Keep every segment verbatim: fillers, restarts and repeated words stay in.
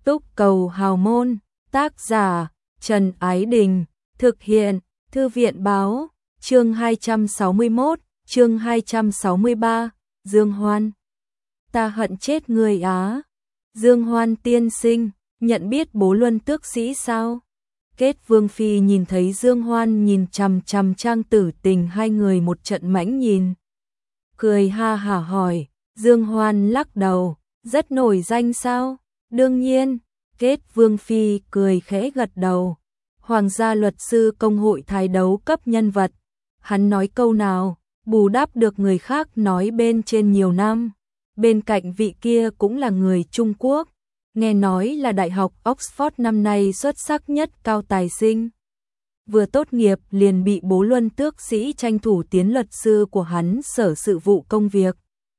Túc Cầu Hào Môn, tác giả Trần Ái Đình, thực hiện Thư viện Báo, chương hai trăm sáu mươi mốt, chương hai trăm sáu mươi ba, Dương Hoan. Ta hận chết người Á. Dương Hoan tiên sinh, nhận biết Bố Luân Tước Sĩ sao? Kết Vương Phi nhìn thấy Dương Hoan nhìn chằm chằm Trang Tử Tình hai người một trận mãnh nhìn. Cười ha hả hỏi, Dương Hoan lắc đầu, rất nổi danh sao? Đương nhiên, Kết Vương Phi cười khẽ gật đầu. Hoàng gia luật sư công hội thái đấu cấp nhân vật. Hắn nói câu nào, bù đắp được người khác nói bên trên nhiều năm. Bên cạnh vị kia cũng là người Trung Quốc. Nghe nói là Đại học Oxford năm nay xuất sắc nhất cao tài sinh. Vừa tốt nghiệp liền bị Bố Luân Tước Sĩ tranh thủ tiến luật sư của hắn sở sự vụ công việc.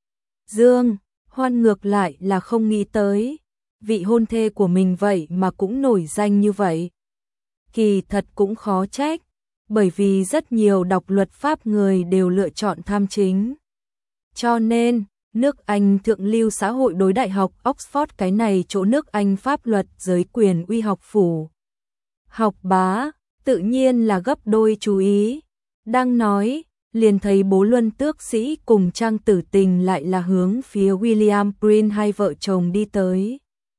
Dương Hoan ngược lại là không nghĩ tới, vị hôn thê của mình vậy mà cũng nổi danh như vậy. Kỳ thật cũng khó trách, bởi vì rất nhiều đọc luật pháp người đều lựa chọn tham chính. Cho nên, nước Anh thượng lưu xã hội đối Đại học Oxford cái này chỗ nước Anh pháp luật giới quyền uy học phủ. Học bá, tự nhiên là gấp đôi chú ý. Đang nói, liền thấy Bố Luân Tước Sĩ cùng Trang Tử Tình lại là hướng phía William Prince hai vợ chồng đi tới.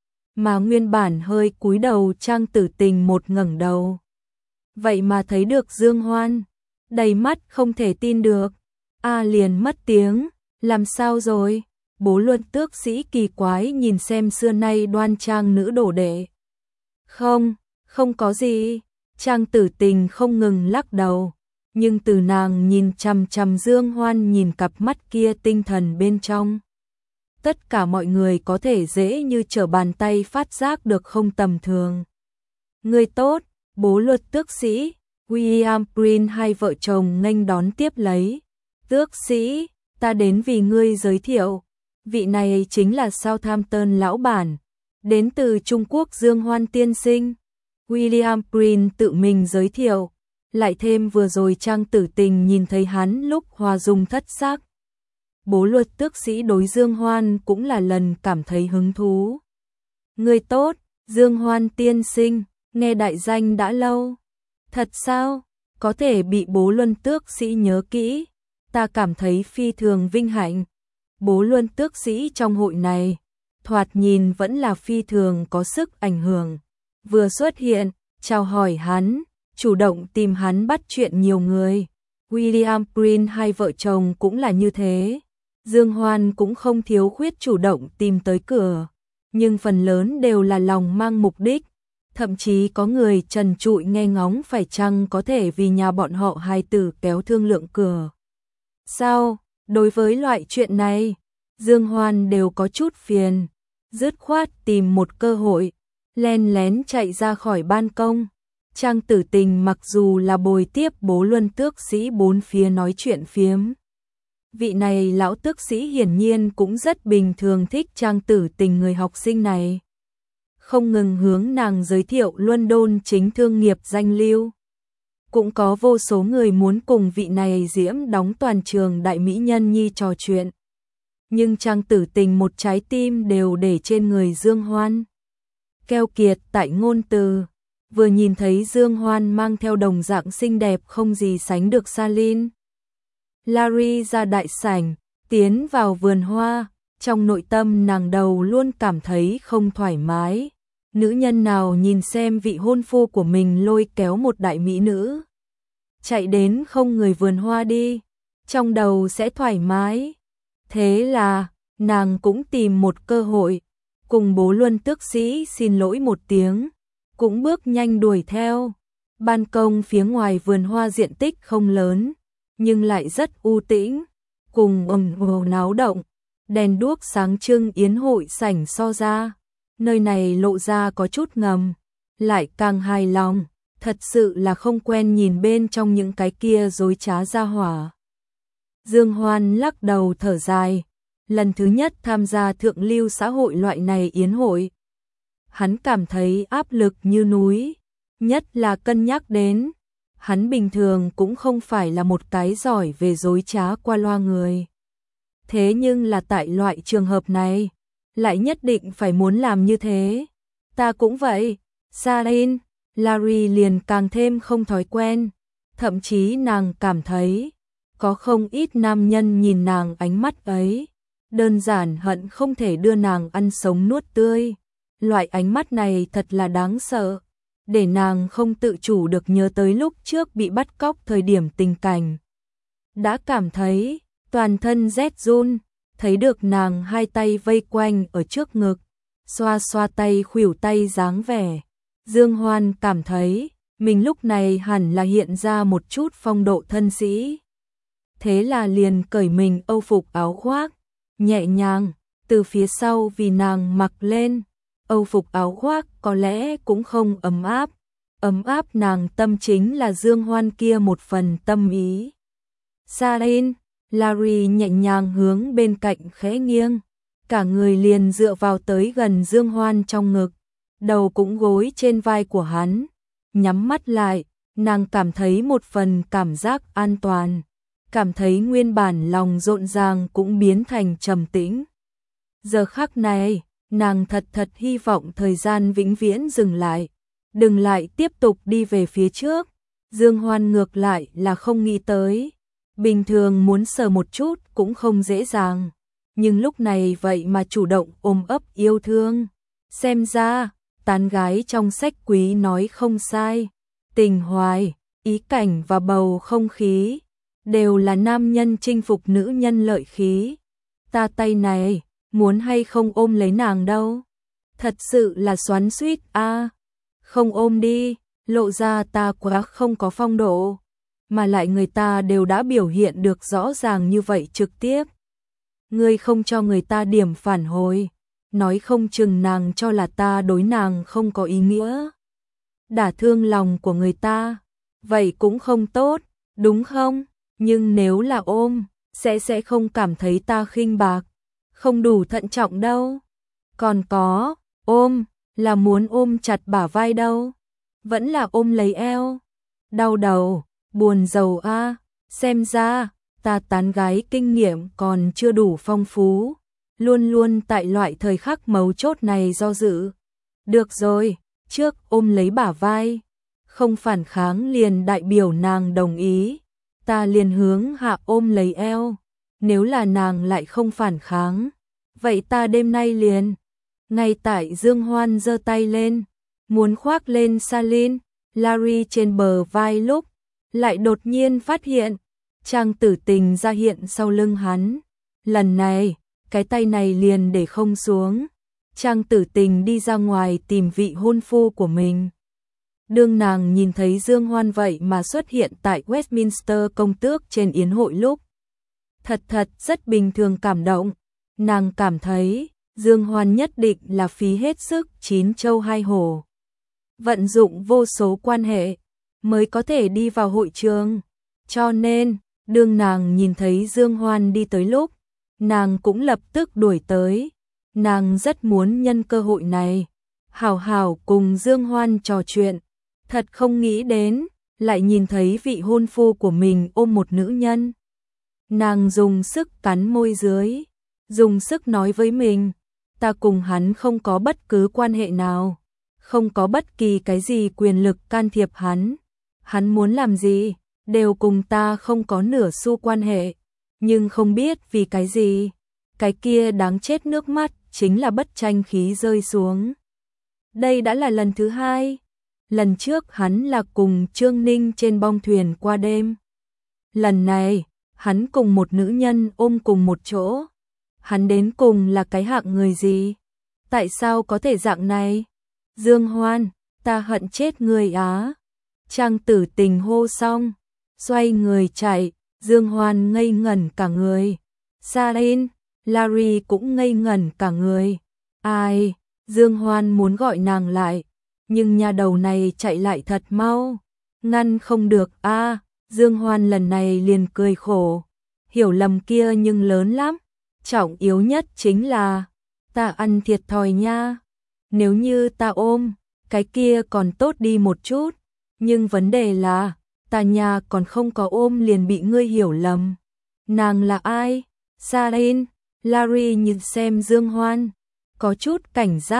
Mà nguyên bản hơi cúi đầu Trang Tử Tình một ngẩng đầu. Vậy mà thấy được Dương Hoan, đầy mắt không thể tin được. A liền mất tiếng, làm sao rồi? Bố Luân Tước Sĩ kỳ quái nhìn xem xưa nay đoan trang nữ đổ đệ. Không, không có gì. Trang Tử Tình không ngừng lắc đầu, nhưng từ nàng nhìn chằm chằm Dương Hoan nhìn cặp mắt kia tinh thần bên trong. Tất cả mọi người có thể dễ như trở bàn tay phát giác được không tầm thường. Người tốt, Bố Luân Tước Sĩ, William Prince hai vợ chồng nghênh đón tiếp lấy. Tước Sĩ, ta đến vì ngươi giới thiệu. Vị này chính là Southampton lão bản, đến từ Trung Quốc Dương Hoan tiên sinh. William Prince tự mình giới thiệu, lại thêm vừa rồi Trang Tử Tình nhìn thấy hắn lúc hòa dung thất sắc. Bố Luân Tước Sĩ đối Dương Hoan cũng là lần cảm thấy hứng thú. Người tốt, Dương Hoan tiên sinh, nghe đại danh đã lâu. Thật sao? Có thể bị Bố Luân Tước Sĩ nhớ kỹ, ta cảm thấy phi thường vinh hạnh. Bố Luân Tước Sĩ trong hội này, thoạt nhìn vẫn là phi thường có sức ảnh hưởng. Vừa xuất hiện, chào hỏi hắn, chủ động tìm hắn bắt chuyện nhiều người. William Prince hai vợ chồng cũng là như thế. Dương Hoan cũng không thiếu khuyết chủ động tìm tới cửa, nhưng phần lớn đều là lòng mang mục đích. Thậm chí có người trần trụi nghe ngóng phải chăng có thể vì nhà bọn họ hài tử kéo thương lượng cửa. Sao, đối với loại chuyện này, Dương Hoan đều có chút phiền, dứt khoát tìm một cơ hội, len lén chạy ra khỏi ban công. Trang Tử Tình mặc dù là bồi tiếp Bố Luân Tước Sĩ bốn phía nói chuyện phiếm. Vị này lão tước sĩ hiển nhiên cũng rất bình thường thích Trang Tử Tình người học sinh này. Không ngừng hướng nàng giới thiệu London chính thương nghiệp danh lưu. Cũng có vô số người muốn cùng vị này diễm đóng toàn trường đại mỹ nhân nhi trò chuyện. Nhưng Trang Tử Tình một trái tim đều để trên người Dương Hoan. Keo kiệt tại ngôn từ, vừa nhìn thấy Dương Hoan mang theo đồng dạng xinh đẹp không gì sánh được Salin. Larry ra đại sảnh, tiến vào vườn hoa, trong nội tâm nàng đầu luôn cảm thấy không thoải mái. Nữ nhân nào nhìn xem vị hôn phu của mình lôi kéo một đại mỹ nữ, chạy đến không người vườn hoa đi, trong đầu sẽ thoải mái. Thế là, nàng cũng tìm một cơ hội, cùng Bố Luân Tước Sĩ xin lỗi một tiếng, cũng bước nhanh đuổi theo. Ban công phía ngoài vườn hoa diện tích không lớn, nhưng lại rất u tĩnh, cùng ầm ồ náo động, đèn đuốc sáng trưng yến hội sảnh so ra. Nơi này lộ ra có chút ngầm, lại càng hài lòng, thật sự là không quen nhìn bên trong những cái kia dối trá ra hỏa. Dương Hoan lắc đầu thở dài, lần thứ nhất tham gia thượng lưu xã hội loại này yến hội. Hắn cảm thấy áp lực như núi, nhất là cân nhắc đến, hắn bình thường cũng không phải là một cái giỏi về dối trá qua loa người. Thế nhưng là tại loại trường hợp này, lại nhất định phải muốn làm như thế. Ta cũng vậy. Sarin, Larry liền càng thêm không thói quen. Thậm chí nàng cảm thấy, có không ít nam nhân nhìn nàng ánh mắt ấy, đơn giản hận không thể đưa nàng ăn sống nuốt tươi. Loại ánh mắt này thật là đáng sợ, để nàng không tự chủ được nhớ tới lúc trước bị bắt cóc thời điểm tình cảnh. Đã cảm thấy, toàn thân rét run, thấy được nàng hai tay vây quanh ở trước ngực, xoa xoa tay khuỷu tay dáng vẻ. Dương Hoan cảm thấy, mình lúc này hẳn là hiện ra một chút phong độ thân sĩ. Thế là liền cởi mình âu phục áo khoác, nhẹ nhàng, từ phía sau vì nàng mặc lên. Âu phục áo khoác có lẽ cũng không ấm áp, ấm áp nàng tâm chính là Dương Hoan kia một phần tâm ý. Sarin, Larry nhẹ nhàng hướng bên cạnh khẽ nghiêng, cả người liền dựa vào tới gần Dương Hoan trong ngực, đầu cũng gối trên vai của hắn, nhắm mắt lại, nàng cảm thấy một phần cảm giác an toàn, cảm thấy nguyên bản lòng rộn ràng cũng biến thành trầm tĩnh. Giờ khắc này, nàng thật thật hy vọng thời gian vĩnh viễn dừng lại, đừng lại tiếp tục đi về phía trước. Dương Hoan ngược lại là không nghĩ tới, bình thường muốn sờ một chút cũng không dễ dàng, nhưng lúc này vậy mà chủ động ôm ấp yêu thương. Xem ra, tán gái trong sách quý nói không sai, tình hoài, ý cảnh và bầu không khí đều là nam nhân chinh phục nữ nhân lợi khí. Ta tay này, muốn hay không ôm lấy nàng đâu. Thật sự là xoắn xuýt a. À, không ôm đi, lộ ra ta quá không có phong độ, mà lại người ta đều đã biểu hiện được rõ ràng như vậy trực tiếp. Ngươi không cho người ta điểm phản hồi, nói không chừng nàng cho là ta đối nàng không có ý nghĩa, đả thương lòng của người ta, vậy cũng không tốt, đúng không? Nhưng nếu là ôm, sẽ sẽ không cảm thấy ta khinh bạc, không đủ thận trọng đâu. Còn có, ôm, là muốn ôm chặt bả vai đâu, vẫn là ôm lấy eo. Đau đầu, buồn rầu a, à. Xem ra, ta tán gái kinh nghiệm còn chưa đủ phong phú, luôn luôn tại loại thời khắc mấu chốt này do dự. Được rồi, trước ôm lấy bả vai, không phản kháng liền đại biểu nàng đồng ý, ta liền hướng hạ ôm lấy eo, nếu là nàng lại không phản kháng, vậy ta đêm nay liền. Ngay tại Dương Hoan giơ tay lên, muốn khoác lên Sarin, Larry trên bờ vai lúc, lại đột nhiên phát hiện, Trang Tử Tình ra hiện sau lưng hắn. Lần này, cái tay này liền để không xuống. Trang Tử Tình đi ra ngoài tìm vị hôn phu của mình. Đương nàng nhìn thấy Dương Hoan vậy mà xuất hiện tại Westminster công tước trên yến hội lúc, thật thật rất bình thường cảm động. Nàng cảm thấy Dương Hoan nhất định là phí hết sức chín châu hai hổ, vận dụng vô số quan hệ mới có thể đi vào hội trường. Cho nên, đương nàng nhìn thấy Dương Hoan đi tới lúc, nàng cũng lập tức đuổi tới. Nàng rất muốn nhân cơ hội này, hào hào cùng Dương Hoan trò chuyện. Thật không nghĩ đến, lại nhìn thấy vị hôn phu của mình ôm một nữ nhân. Nàng dùng sức cắn môi dưới, dùng sức nói với mình, ta cùng hắn không có bất cứ quan hệ nào, không có bất kỳ cái gì quyền lực can thiệp hắn. Hắn muốn làm gì, đều cùng ta không có nửa xu quan hệ, nhưng không biết vì cái gì, cái kia đáng chết nước mắt chính là bất tranh khí rơi xuống. Đây đã là lần thứ hai, lần trước hắn là cùng Trương Ninh trên bong thuyền qua đêm. Lần này, hắn cùng một nữ nhân ôm cùng một chỗ. Hắn đến cùng là cái hạng người gì? Tại sao có thể dạng này? Dương Hoan, ta hận chết người á. Trang Tử Tình hô xong, xoay người chạy, Dương Hoan ngây ngẩn cả người. Sarin, Larry cũng ngây ngẩn cả người. Ai? Dương Hoan muốn gọi nàng lại, nhưng nhà đầu này chạy lại thật mau, ngăn không được a. À, Dương Hoan lần này liền cười khổ, hiểu lầm kia nhưng lớn lắm, trọng yếu nhất chính là ta ăn thiệt thòi nha. Nếu như ta ôm, cái kia còn tốt đi một chút, nhưng vấn đề là ta nhà còn không có ôm liền bị ngươi hiểu lầm. Nàng là ai? Sarin, Larry nhìn xem Dương Hoan, có chút cảnh giác,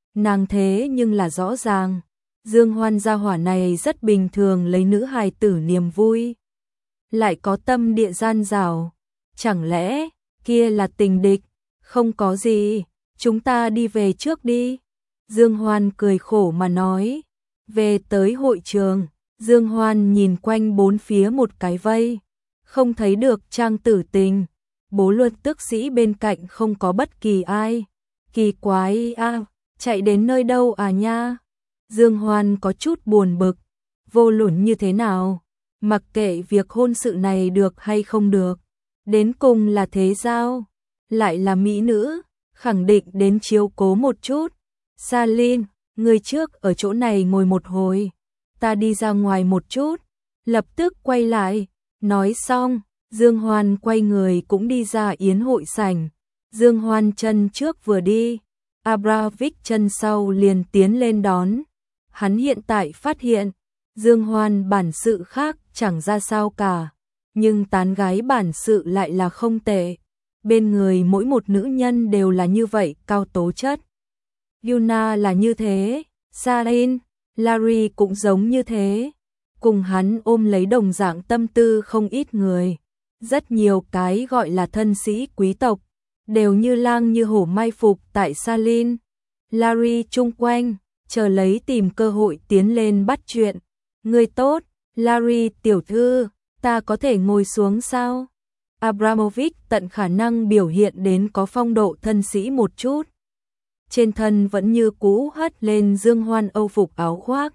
nàng thế nhưng là rõ ràng, Dương Hoan gia hỏa này rất bình thường lấy nữ hài tử niềm vui. Lại có tâm địa gian rào, chẳng lẽ kia là tình địch, không có gì, chúng ta đi về trước đi. Dương Hoan cười khổ mà nói, về tới hội trường, Dương Hoan nhìn quanh bốn phía một cái vây, không thấy được Trang Tử Tình, Bố Luật tước sĩ bên cạnh không có bất kỳ ai. Kỳ quái a, chạy đến nơi đâu à nha? Dương Hoan có chút buồn bực, vô luận như thế nào, mặc kệ việc hôn sự này được hay không được, đến cùng là thế giao, lại là mỹ nữ, khẳng định đến chiếu cố một chút. Salin, người trước ở chỗ này ngồi một hồi, ta đi ra ngoài một chút, lập tức quay lại. Nói xong, Dương Hoan quay người cũng đi ra yến hội sảnh. Dương Hoan chân trước vừa đi, Abramovich chân sau liền tiến lên đón. Hắn hiện tại phát hiện, Dương Hoan bản sự khác chẳng ra sao cả, nhưng tán gái bản sự lại là không tệ. Bên người mỗi một nữ nhân đều là như vậy cao tố chất. Yuna là như thế, Sarin, Larry cũng giống như thế. Cùng hắn ôm lấy đồng dạng tâm tư không ít người. Rất nhiều cái gọi là thân sĩ quý tộc, đều như lang như hổ mai phục tại Salin. Larry chung quanh, chờ lấy tìm cơ hội tiến lên bắt chuyện. Người tốt, Larry tiểu thư, ta có thể ngồi xuống sao? Abramovich tận khả năng biểu hiện đến có phong độ thân sĩ một chút. Trên thân vẫn như cũ hất lên Dương Hoan âu phục áo khoác.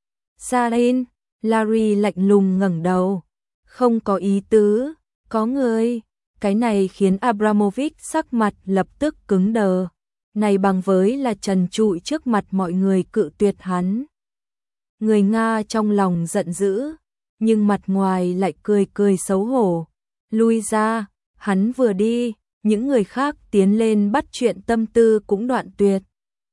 Salin, Larry lạnh lùng ngẩng đầu. Không có ý tứ, có người. Cái này khiến Abramovich sắc mặt lập tức cứng đờ. Này bằng với là trần trụi trước mặt mọi người cự tuyệt hắn. Người Nga trong lòng giận dữ, nhưng mặt ngoài lại cười cười xấu hổ. Lui ra, hắn vừa đi, những người khác tiến lên bắt chuyện tâm tư cũng đoạn tuyệt.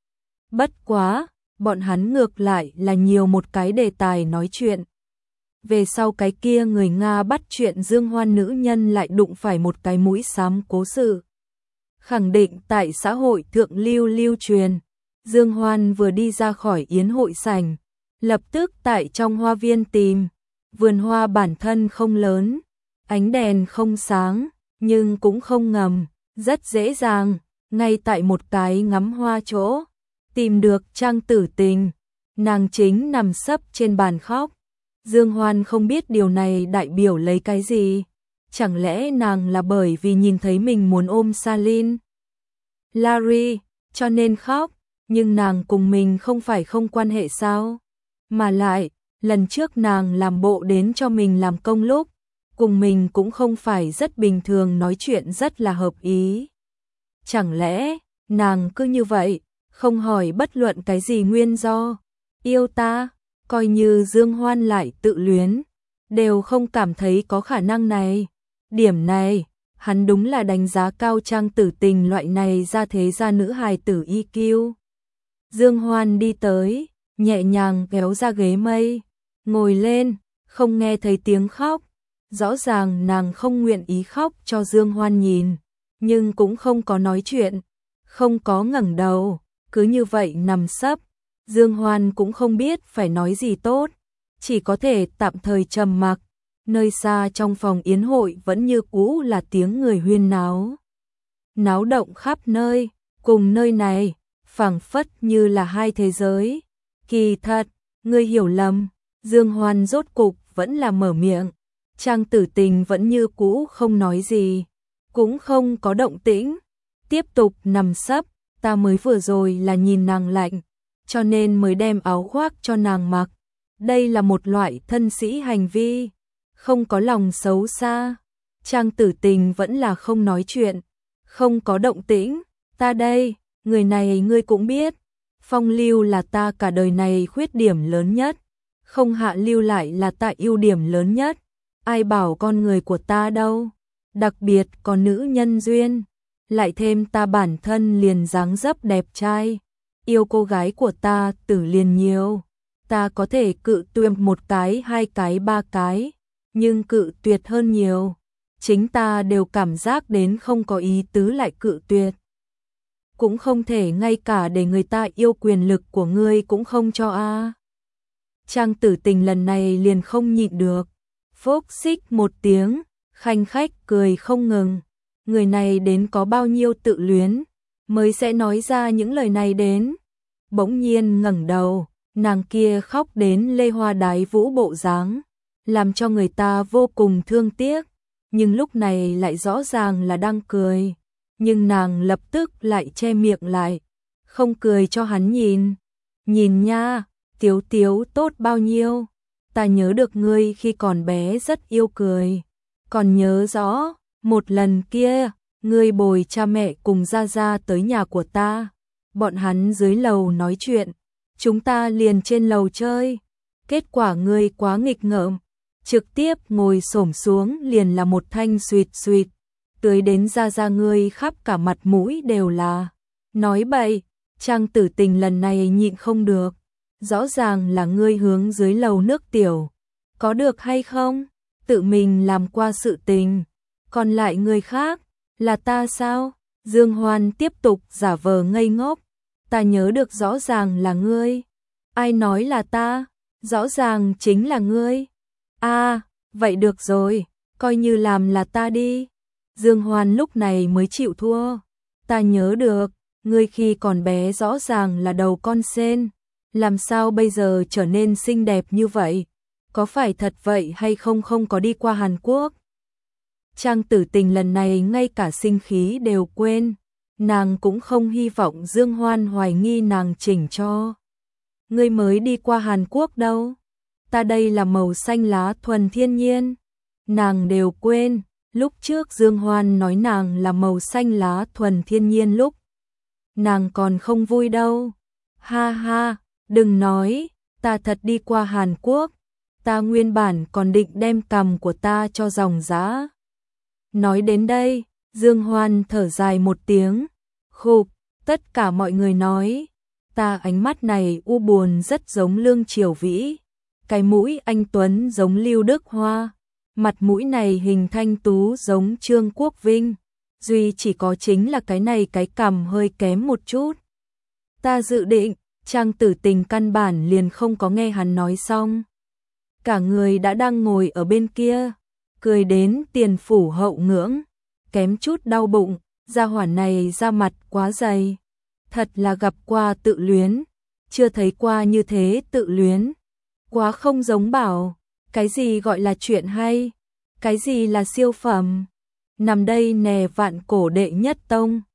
Bất quá, bọn hắn ngược lại là nhiều một cái đề tài nói chuyện. Về sau cái kia người Nga bắt chuyện Dương Hoan nữ nhân lại đụng phải một cái mũi xám cố sự. Khẳng định tại xã hội thượng lưu lưu truyền, Dương Hoan vừa đi ra khỏi yến hội sảnh, lập tức tại trong hoa viên tìm. Vườn hoa bản thân không lớn, ánh đèn không sáng, nhưng cũng không ngầm, rất dễ dàng, ngay tại một cái ngắm hoa chỗ, tìm được Trang Tử Tình. Nàng chính nằm sấp trên bàn khóc. Dương Hoan không biết điều này đại biểu lấy cái gì. Chẳng lẽ nàng là bởi vì nhìn thấy mình muốn ôm Salin, Larry, cho nên khóc, nhưng nàng cùng mình không phải không quan hệ sao? Mà lại, lần trước nàng làm bộ đến cho mình làm công lúc, cùng mình cũng không phải rất bình thường, nói chuyện rất là hợp ý. Chẳng lẽ, nàng cứ như vậy, không hỏi bất luận cái gì nguyên do, yêu ta, coi như Dương Hoan lại tự luyến, đều không cảm thấy có khả năng này. Điểm này, hắn đúng là đánh giá cao Trang Tử Tình loại này ra thế gia nữ hài tử i kiu. Dương Hoan đi tới, nhẹ nhàng kéo ra ghế mây, ngồi lên, không nghe thấy tiếng khóc. Rõ ràng nàng không nguyện ý khóc cho Dương Hoan nhìn, nhưng cũng không có nói chuyện, không có ngẩng đầu, cứ như vậy nằm sấp. Dương Hoan cũng không biết phải nói gì tốt, chỉ có thể tạm thời trầm mặc. Nơi xa trong phòng yến hội vẫn như cũ là tiếng người huyên náo. Náo động khắp nơi, cùng nơi này, phảng phất như là hai thế giới. Kỳ thật, ngươi hiểu lầm, Dương Hoan rốt cục vẫn là mở miệng. Trang Tử Tình vẫn như cũ không nói gì, cũng không có động tĩnh, tiếp tục nằm sấp. Ta mới vừa rồi là nhìn nàng lạnh, cho nên mới đem áo khoác cho nàng mặc. Đây là một loại thân sĩ hành vi, không có lòng xấu xa. Trang Tử Tình vẫn là không nói chuyện, không có động tĩnh. Ta đây, người này ngươi cũng biết, phong lưu là ta cả đời này khuyết điểm lớn nhất, không hạ lưu lại là ta ưu điểm lớn nhất. Ai bảo con người của ta đâu, đặc biệt có nữ nhân duyên, lại thêm ta bản thân liền dáng dấp đẹp trai, yêu cô gái của ta tử liền nhiều. Ta có thể cự tuyệt một cái, hai cái, ba cái, nhưng cự tuyệt hơn nhiều, chính ta đều cảm giác đến không có ý tứ lại cự tuyệt. cũng không thể ngay cả để người ta yêu quyền lực của ngươi cũng không cho a. À. Trang Tử Tình lần này liền không nhịn được, phốc xích một tiếng, khanh khách cười không ngừng. Người này đến có bao nhiêu tự luyến mới sẽ nói ra những lời này đến. Bỗng nhiên ngẩng đầu, nàng kia khóc đến lê hoa đái vũ bộ dáng, làm cho người ta vô cùng thương tiếc, nhưng lúc này lại rõ ràng là đang cười, nhưng nàng lập tức lại che miệng lại, không cười cho hắn nhìn. Nhìn nha, Tiếu Tiếu tốt bao nhiêu, ta nhớ được ngươi khi còn bé rất yêu cười, còn nhớ rõ, một lần kia, ngươi bồi cha mẹ cùng Gia Gia tới nhà của ta, bọn hắn dưới lầu nói chuyện, chúng ta liền trên lầu chơi, kết quả ngươi quá nghịch ngợm, trực tiếp ngồi xổm xuống liền là một thanh suỵt suỵt, tưới đến Gia Gia ngươi khắp cả mặt mũi đều là. Nói bậy, Trang Tử Tình lần này nhịn không được, rõ ràng là ngươi hướng dưới lầu nước tiểu, có được hay không? Tự mình làm qua sự tình, còn lại người khác, là ta sao? Dương Hoan tiếp tục giả vờ ngây ngốc, ta nhớ được rõ ràng là ngươi. Ai nói là ta? Rõ ràng chính là ngươi. À, vậy được rồi, coi như làm là ta đi. Dương Hoan lúc này mới chịu thua. Ta nhớ được, ngươi khi còn bé rõ ràng là đầu con sên, làm sao bây giờ trở nên xinh đẹp như vậy? Có phải thật vậy hay không không có đi qua Hàn Quốc? Trang Tử Tình lần này ngay cả sinh khí đều quên, nàng cũng không hy vọng Dương Hoan hoài nghi nàng chỉnh cho. Ngươi mới đi qua Hàn Quốc đâu? Ta đây là màu xanh lá thuần thiên nhiên. Nàng đều quên, lúc trước Dương Hoan nói nàng là màu xanh lá thuần thiên nhiên lúc. Nàng còn không vui đâu. Ha ha, đừng nói, ta thật đi qua Hàn Quốc. Ta nguyên bản còn định đem cằm của ta cho dòng giá. Nói đến đây, Dương Hoan thở dài một tiếng, khục, tất cả mọi người nói, ta ánh mắt này u buồn rất giống Lương Triều Vĩ, cái mũi anh tuấn giống Lưu Đức Hoa, mặt mũi này hình thanh tú giống Trương Quốc Vinh, duy chỉ có chính là cái này cái cằm hơi kém một chút. Ta dự định, Trang Tử Tình căn bản liền không có nghe hắn nói xong. Cả người đã đang ngồi ở bên kia, cười đến tiền phủ hậu ngưỡng, kém chút đau bụng, gia hỏa này da mặt quá dày. Thật là gặp qua tự luyến, chưa thấy qua như thế tự luyến. Quá không giống bảo, cái gì gọi là chuyện hay, cái gì là siêu phẩm. Nằm đây nè vạn cổ đệ nhất tông,